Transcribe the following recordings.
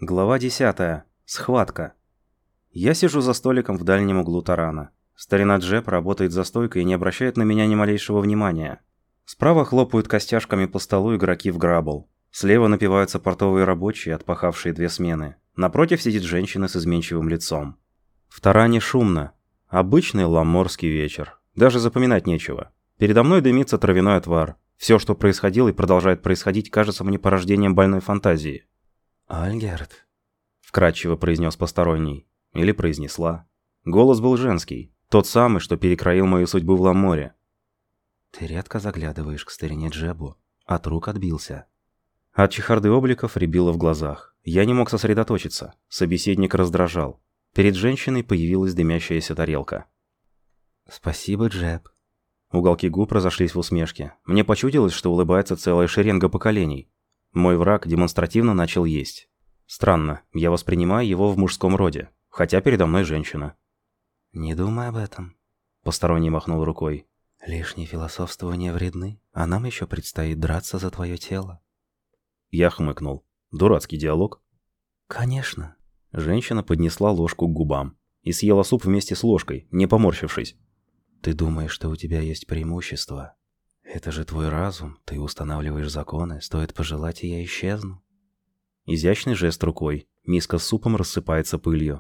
Глава 10. Схватка. Я сижу за столиком в дальнем углу тарана. Старина Джеб работает за стойкой и не обращает на меня ни малейшего внимания. Справа хлопают костяшками по столу игроки в грабл. Слева напиваются портовые рабочие, отпахавшие 2 смены. Напротив сидит женщина с изменчивым лицом. В таране шумно. Обычный ламорский вечер. Даже запоминать нечего. Передо мной дымится травяной отвар. Все, что происходило и продолжает происходить, кажется мне порождением больной фантазии. «Ольгерт», — вкратчиво произнес посторонний. Или произнесла. Голос был женский. Тот самый, что перекроил мою судьбу в Ламоре. «Ты редко заглядываешь к старине Джебу. От рук отбился». От чехарды обликов рябило в глазах. Я не мог сосредоточиться. Собеседник раздражал. Перед женщиной появилась дымящаяся тарелка. «Спасибо, Джеб». Уголки губ разошлись в усмешке. Мне почудилось, что улыбается целая шеренга поколений. Мой враг демонстративно начал есть. Странно, я воспринимаю его в мужском роде, хотя передо мной женщина. «Не думай об этом», — посторонний махнул рукой. «Лишние философствования вредны, а нам еще предстоит драться за твое тело». Я хмыкнул. Дурацкий диалог. «Конечно». Женщина поднесла ложку к губам и съела суп вместе с ложкой, не поморщившись. «Ты думаешь, что у тебя есть преимущество? Это же твой разум, ты устанавливаешь законы, стоит пожелать, и я исчезну». Изящный жест рукой, миска с супом рассыпается пылью.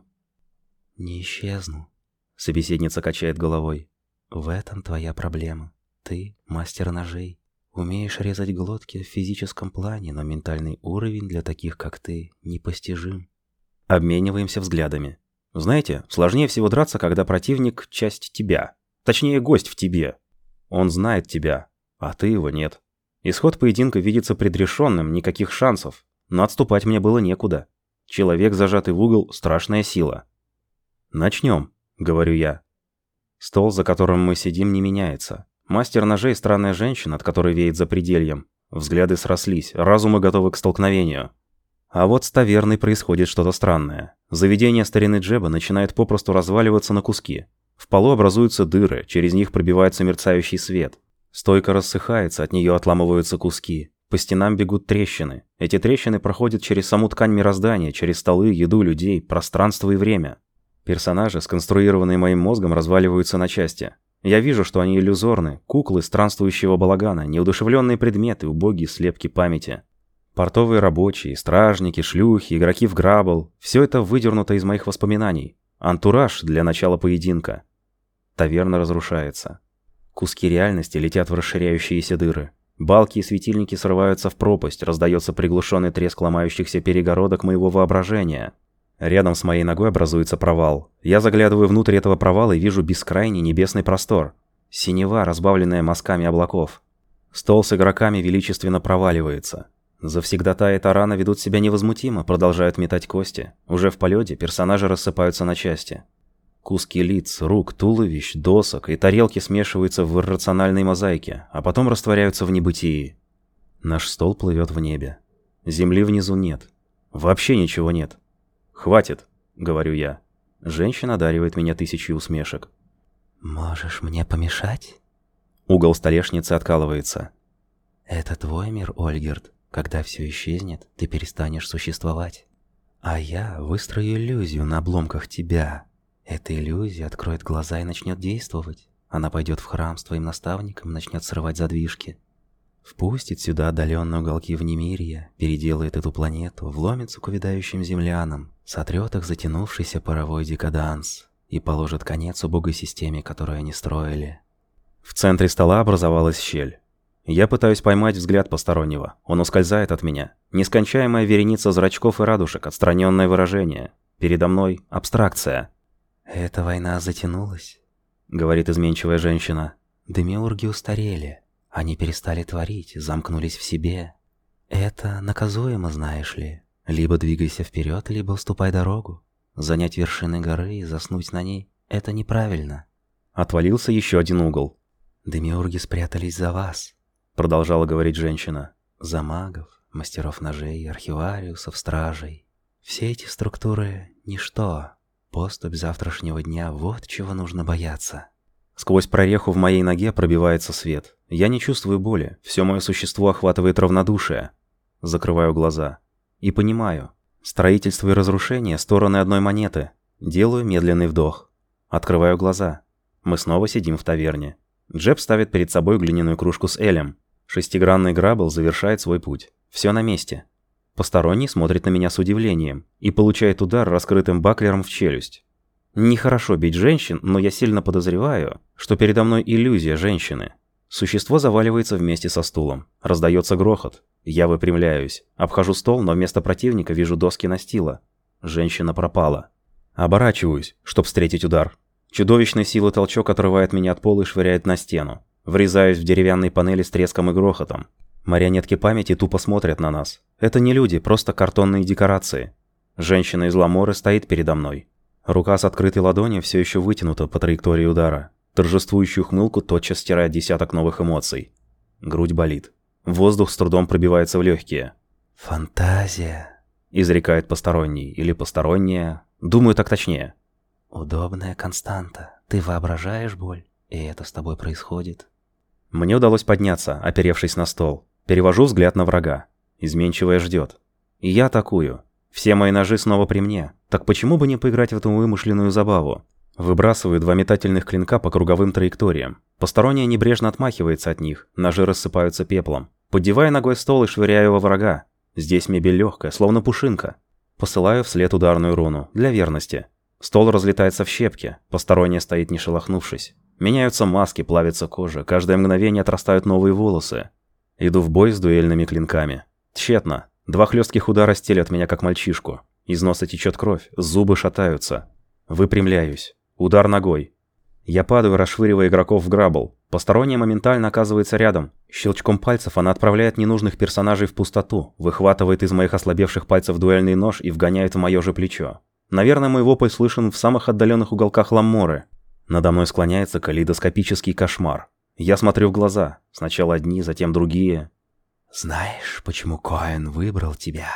«Не исчезну», — собеседница качает головой. «В этом твоя проблема. Ты мастер ножей. Умеешь резать глотки в физическом плане, но ментальный уровень для таких, как ты, непостижим». Обмениваемся взглядами. Знаете, сложнее всего драться, когда противник — часть тебя. Точнее, гость в тебе. Он знает тебя, а ты его нет. Исход поединка видится предрешенным, никаких шансов. Но отступать мне было некуда. Человек, зажатый в угол, страшная сила. «Начнем», — говорю я. Стол, за которым мы сидим, не меняется. Мастер ножей — странная женщина, от которой веет запредельем. Взгляды срослись, разумы готовы к столкновению. А вот с таверной происходит что-то странное. Заведение старины Джеба начинает попросту разваливаться на куски. В полу образуются дыры, через них пробивается мерцающий свет. Стойка рассыхается, от нее отламываются куски. По стенам бегут трещины. Эти трещины проходят через саму ткань мироздания, через столы, еду, людей, пространство и время. Персонажи, сконструированные моим мозгом, разваливаются на части. Я вижу, что они иллюзорны, куклы странствующего балагана, неудушевленные предметы, убогие слепки памяти. Портовые рабочие, стражники, шлюхи, игроки в грабл – все это выдернуто из моих воспоминаний. Антураж для начала поединка. Таверна разрушается. Куски реальности летят в расширяющиеся дыры. Балки и светильники срываются в пропасть, раздается приглушенный треск ломающихся перегородок моего воображения. Рядом с моей ногой образуется провал. Я заглядываю внутрь этого провала и вижу бескрайний небесный простор. Синева, разбавленная мазками облаков. Стол с игроками величественно проваливается. Завсегдатаи тарана ведут себя невозмутимо, продолжают метать кости. Уже в полете персонажи рассыпаются на части. Куски лиц, рук, туловищ, досок и тарелки смешиваются в иррациональной мозаике, а потом растворяются в небытии. Наш стол плывет в небе. Земли внизу нет. Вообще ничего нет. «Хватит», — говорю я. Женщина одаривает меня 1000 усмешек. «Можешь мне помешать?» Угол столешницы откалывается. «Это твой мир, Ольгерт. Когда все исчезнет, ты перестанешь существовать. А я выстрою иллюзию на обломках тебя. Эта иллюзия откроет глаза и начнет действовать. Она пойдет в храм с твоим наставником и начнет срывать задвижки. Впустит сюда отдаленные уголки внемирья, переделает эту планету, вломится к увядающим землянам, сотрет их затянувшийся паровой декаданс и положит конец убогой системе, которую они строили». В центре стола образовалась щель. Я пытаюсь поймать взгляд постороннего. Он ускользает от меня. Нескончаемая вереница зрачков и радужек, отстраненное выражение. Передо мной абстракция. «Эта война затянулась», — говорит изменчивая женщина. «Демиурги устарели. Они перестали творить, замкнулись в себе. Это наказуемо, знаешь ли. Либо двигайся вперед, либо уступай дорогу. Занять вершины горы и заснуть на ней — это неправильно». Отвалился еще один угол. «Демиурги спрятались за вас», — продолжала говорить женщина. «За магов, мастеров ножей, архивариусов, стражей. Все эти структуры — ничто. Поступь завтрашнего дня — вот чего нужно бояться». Сквозь прореху в моей ноге пробивается свет. Я не чувствую боли. Все мое существо охватывает равнодушие. Закрываю глаза. И понимаю. Строительство и разрушение – стороны одной монеты. Делаю медленный вдох. Открываю глаза. Мы снова сидим в таверне. Джеб ставит перед собой глиняную кружку с элем. Шестигранный грабл завершает свой путь. Все на месте. Посторонний смотрит на меня с удивлением и получает удар раскрытым баклером в челюсть. Нехорошо бить женщин, но я сильно подозреваю, что передо мной иллюзия женщины. Существо заваливается вместе со стулом. Раздается грохот. Я выпрямляюсь. Обхожу стол, но вместо противника вижу доски настила. Женщина пропала. Оборачиваюсь, чтобы встретить удар. Чудовищной силы толчок отрывает меня от пола и швыряет на стену. Врезаюсь в деревянные панели с треском и грохотом. Марионетки памяти тупо смотрят на нас. Это не люди, просто картонные декорации. Женщина из Ламоры стоит передо мной. Рука с открытой ладонью все еще вытянута по траектории удара. Торжествующую хмылку тотчас стирает десяток новых эмоций. Грудь болит. Воздух с трудом пробивается в легкие. «Фантазия», — изрекает посторонний или посторонняя. Думаю, так точнее. «Удобная константа. Ты воображаешь боль, и это с тобой происходит». Мне удалось подняться, оперевшись на стол. Перевожу взгляд на врага. Изменчивая ждет. И я атакую. Все мои ножи снова при мне. Так почему бы не поиграть в эту вымышленную забаву? Выбрасываю 2 метательных клинка по круговым траекториям. Посторонняя небрежно отмахивается от них. Ножи рассыпаются пеплом. Поддеваю ногой стол и швыряю во врага. Здесь мебель легкая, словно пушинка. Посылаю вслед ударную руну, для верности. Стол разлетается в щепки. Посторонняя стоит не шелохнувшись. Меняются маски, плавится кожа. Каждое мгновение отрастают новые волосы. Иду в бой с дуэльными клинками. Тщетно. 2 хлестких удара стелят меня, как мальчишку. Из носа течет кровь, зубы шатаются. Выпрямляюсь. Удар ногой. Я падаю, расшвыривая игроков в грабл. Посторонняя моментально оказывается рядом. Щелчком пальцев она отправляет ненужных персонажей в пустоту, выхватывает из моих ослабевших пальцев дуэльный нож и вгоняет в мое же плечо. Наверное, мой вопль слышен в самых отдаленных уголках Ламморы. Надо мной склоняется калейдоскопический кошмар. Я смотрю в глаза. Сначала одни, затем другие. «Знаешь, почему Коэн выбрал тебя?»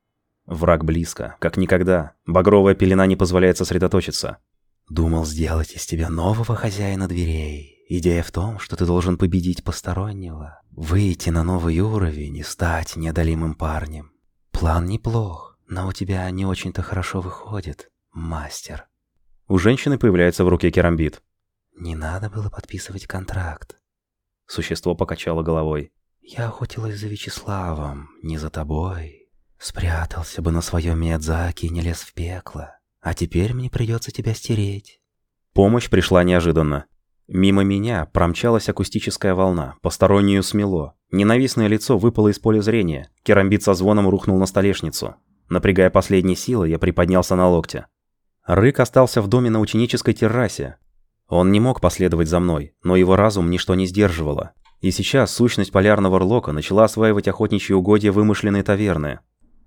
Враг близко, как никогда. Багровая пелена не позволяет сосредоточиться. «Думал сделать из тебя нового хозяина дверей. Идея в том, что ты должен победить постороннего, выйти на новый уровень и стать неодолимым парнем. План неплох, но у тебя не очень-то хорошо выходит, мастер». У женщины появляется в руке керамбит. «Не надо было подписывать контракт». Существо покачало головой. «Я охотилась за Вячеславом, не за тобой. Спрятался бы на своем Миядзаки и не лез в пекло. А теперь мне придется тебя стереть». Помощь пришла неожиданно. Мимо меня промчалась акустическая волна, постороннюю смело. Ненавистное лицо выпало из поля зрения. Керамбит со звоном рухнул на столешницу. Напрягая последние силы, я приподнялся на локте. Рык остался в доме на ученической террасе. Он не мог последовать за мной, но его разум ничто не сдерживало. И сейчас сущность полярного рлока начала осваивать охотничьи угодья вымышленной таверны.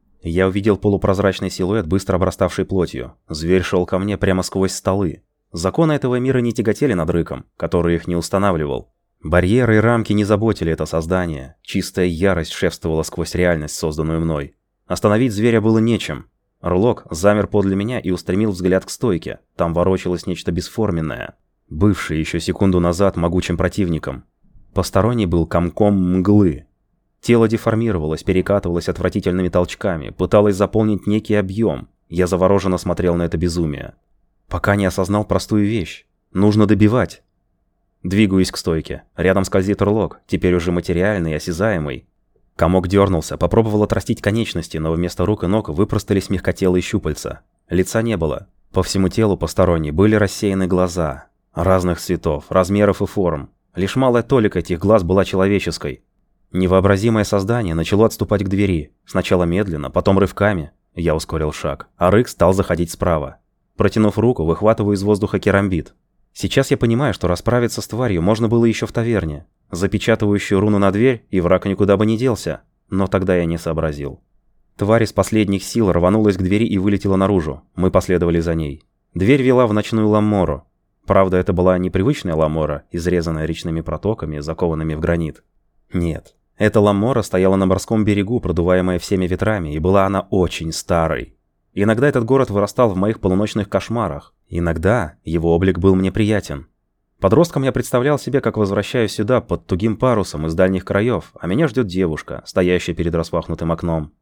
Я увидел полупрозрачный силуэт, быстро обраставший плотью. Зверь шел ко мне прямо сквозь столы. Законы этого мира не тяготели над Рыком, который их не устанавливал. Барьеры и рамки не заботили это создание. Чистая ярость шефствовала сквозь реальность, созданную мной. Остановить зверя было нечем. Рлок замер подле меня и устремил взгляд к стойке. Там ворочалось нечто бесформенное, бывшее еще секунду назад могучим противником. Посторонний был комком мглы. Тело деформировалось, перекатывалось отвратительными толчками, пыталось заполнить некий объем. Я завороженно смотрел на это безумие. Пока не осознал простую вещь. Нужно добивать. Двигаюсь к стойке. Рядом скользит Рлок, теперь уже материальный, осязаемый. Комок дернулся, попробовал отрастить конечности, но вместо рук и ног выпростались мягкотелые щупальца. Лица не было. По всему телу посторонней были рассеяны глаза. Разных цветов, размеров и форм. Лишь малая толика этих глаз была человеческой. Невообразимое создание начало отступать к двери. Сначала медленно, потом рывками. Я ускорил шаг, а Рык стал заходить справа. Протянув руку, выхватываю из воздуха керамбит. Сейчас я понимаю, что расправиться с тварью можно было еще в таверне. Запечатывающую руну на дверь, и враг никуда бы не делся. Но тогда я не сообразил. Тварь из последних сил рванулась к двери и вылетела наружу. Мы последовали за ней. Дверь вела в ночную Ламмору. Правда, это была непривычная Ламмора, изрезанная речными протоками, закованными в гранит. Нет. Эта Ламмора стояла на морском берегу, продуваемая всеми ветрами, и была она очень старой. Иногда этот город вырастал в моих полуночных кошмарах. Иногда его облик был мне приятен. Подростком я представлял себе, как возвращаюсь сюда под тугим парусом из дальних краев, а меня ждет девушка, стоящая перед распахнутым окном.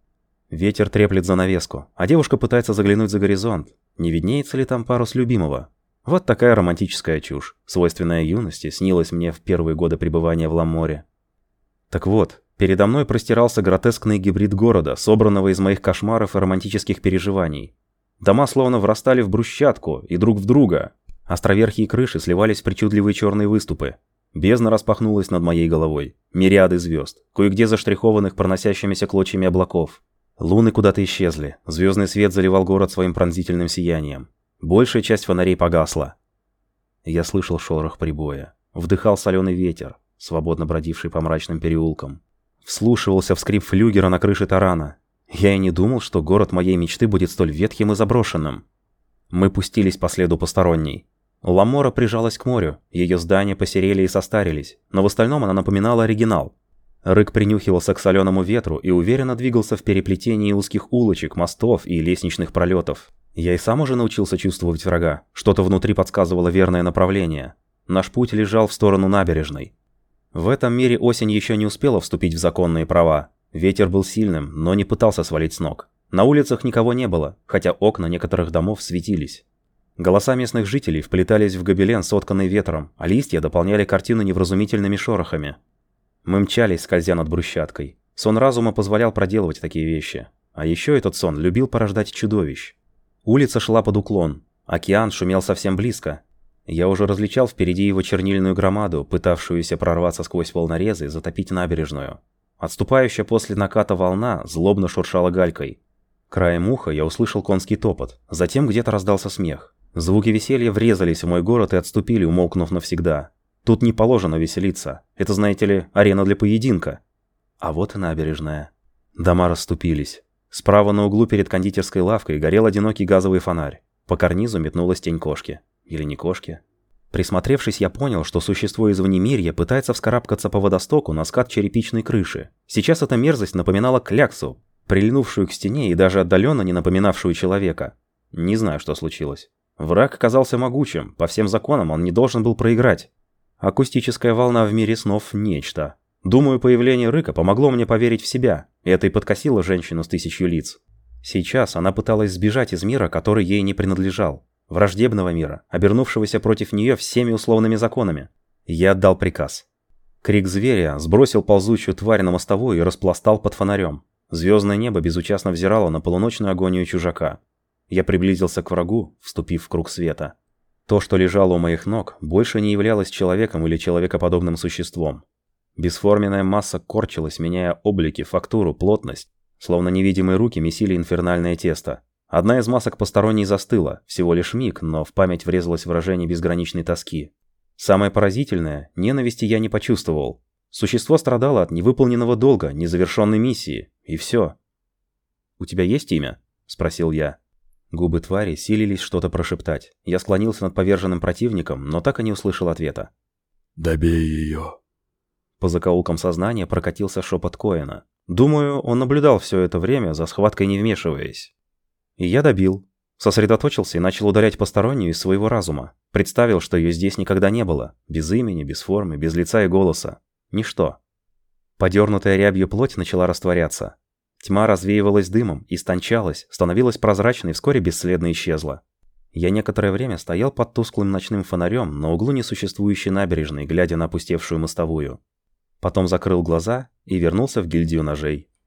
Ветер треплет занавеску, а девушка пытается заглянуть за горизонт. Не виднеется ли там парус любимого? Вот такая романтическая чушь, свойственная юности, снилась мне в первые годы пребывания в Ламоре. Так вот, передо мной простирался гротескный гибрид города, собранного из моих кошмаров и романтических переживаний. Дома словно врастали в брусчатку и друг в друга. Островерхие крыши сливались в причудливые черные выступы. Бездна распахнулась над моей головой. Мириады звезд, кое-где заштрихованных проносящимися клочьями облаков. Луны куда-то исчезли, звездный свет заливал город своим пронзительным сиянием. Большая часть фонарей погасла. Я слышал шорох прибоя, вдыхал соленый ветер, свободно бродивший по мрачным переулкам. Вслушивался в скрип флюгера на крыше тарана. Я и не думал, что город моей мечты будет столь ветхим и заброшенным. Мы пустились по следу посторонней. Ламора прижалась к морю, ее здания посерели и состарились, но в остальном она напоминала оригинал. Рык принюхивался к соленому ветру и уверенно двигался в переплетении узких улочек, мостов и лестничных пролетов. Я и сам уже научился чувствовать врага, что-то внутри подсказывало верное направление. Наш путь лежал в сторону набережной. В этом мире осень еще не успела вступить в законные права. Ветер был сильным, но не пытался свалить с ног. На улицах никого не было, хотя окна некоторых домов светились. Голоса местных жителей вплетались в гобелен, сотканный ветром, а листья дополняли картину невразумительными шорохами. Мы мчались, скользя над брусчаткой. Сон разума позволял проделывать такие вещи. А еще этот сон любил порождать чудовищ. Улица шла под уклон. Океан шумел совсем близко. Я уже различал впереди его чернильную громаду, пытавшуюся прорваться сквозь волнорезы и затопить набережную. Отступающая после наката волна злобно шуршала галькой. Краем уха я услышал конский топот. Затем где-то раздался смех. Звуки веселья врезались в мой город и отступили, умолкнув навсегда. Тут не положено веселиться. Это, знаете ли, арена для поединка. А вот и набережная. Дома расступились. Справа на углу перед кондитерской лавкой горел одинокий газовый фонарь. По карнизу метнулась тень кошки. Или не кошки. Присмотревшись, я понял, что существо из внемирья пытается вскарабкаться по водостоку на скат черепичной крыши. Сейчас эта мерзость напоминала кляксу, прильнувшую к стене и даже отдаленно не напоминавшую человека. Не знаю, что случилось. Враг оказался могучим, по всем законам он не должен был проиграть. Акустическая волна в мире снов – нечто. Думаю, появление Рыка помогло мне поверить в себя, и это и подкосило женщину с 1000 лиц. Сейчас она пыталась сбежать из мира, который ей не принадлежал. Враждебного мира, обернувшегося против нее всеми условными законами. Я отдал приказ. Крик зверя сбросил ползучую тварь на мостовую и распластал под фонарем. Звездное небо безучастно взирало на полуночную агонию чужака. Я приблизился к врагу, вступив в круг света. То, что лежало у моих ног, больше не являлось человеком или человекоподобным существом. Бесформенная масса корчилась, меняя облики, фактуру, плотность, словно невидимые руки месили инфернальное тесто. Одна из масок посторонней застыла, всего лишь миг, но в память врезалось выражение безграничной тоски. Самое поразительное, ненависти я не почувствовал. Существо страдало от невыполненного долга, незавершенной миссии, и все. «У тебя есть имя?» – спросил я. Губы твари силились что-то прошептать. Я склонился над поверженным противником, но так и не услышал ответа. «Добей ее!» По закоулкам сознания прокатился шепот Коэна. Думаю, он наблюдал все это время, за схваткой не вмешиваясь. И я добил. Сосредоточился и начал удалять постороннюю из своего разума. Представил, что ее здесь никогда не было. Без имени, без формы, без лица и голоса. Ничто. Подернутая рябью плоть начала растворяться. Тьма развеивалась дымом, истончалась, становилась прозрачной и вскоре бесследно исчезла. Я некоторое время стоял под тусклым ночным фонарем на углу несуществующей набережной, глядя на опустевшую мостовую. Потом закрыл глаза и вернулся в гильдию ножей.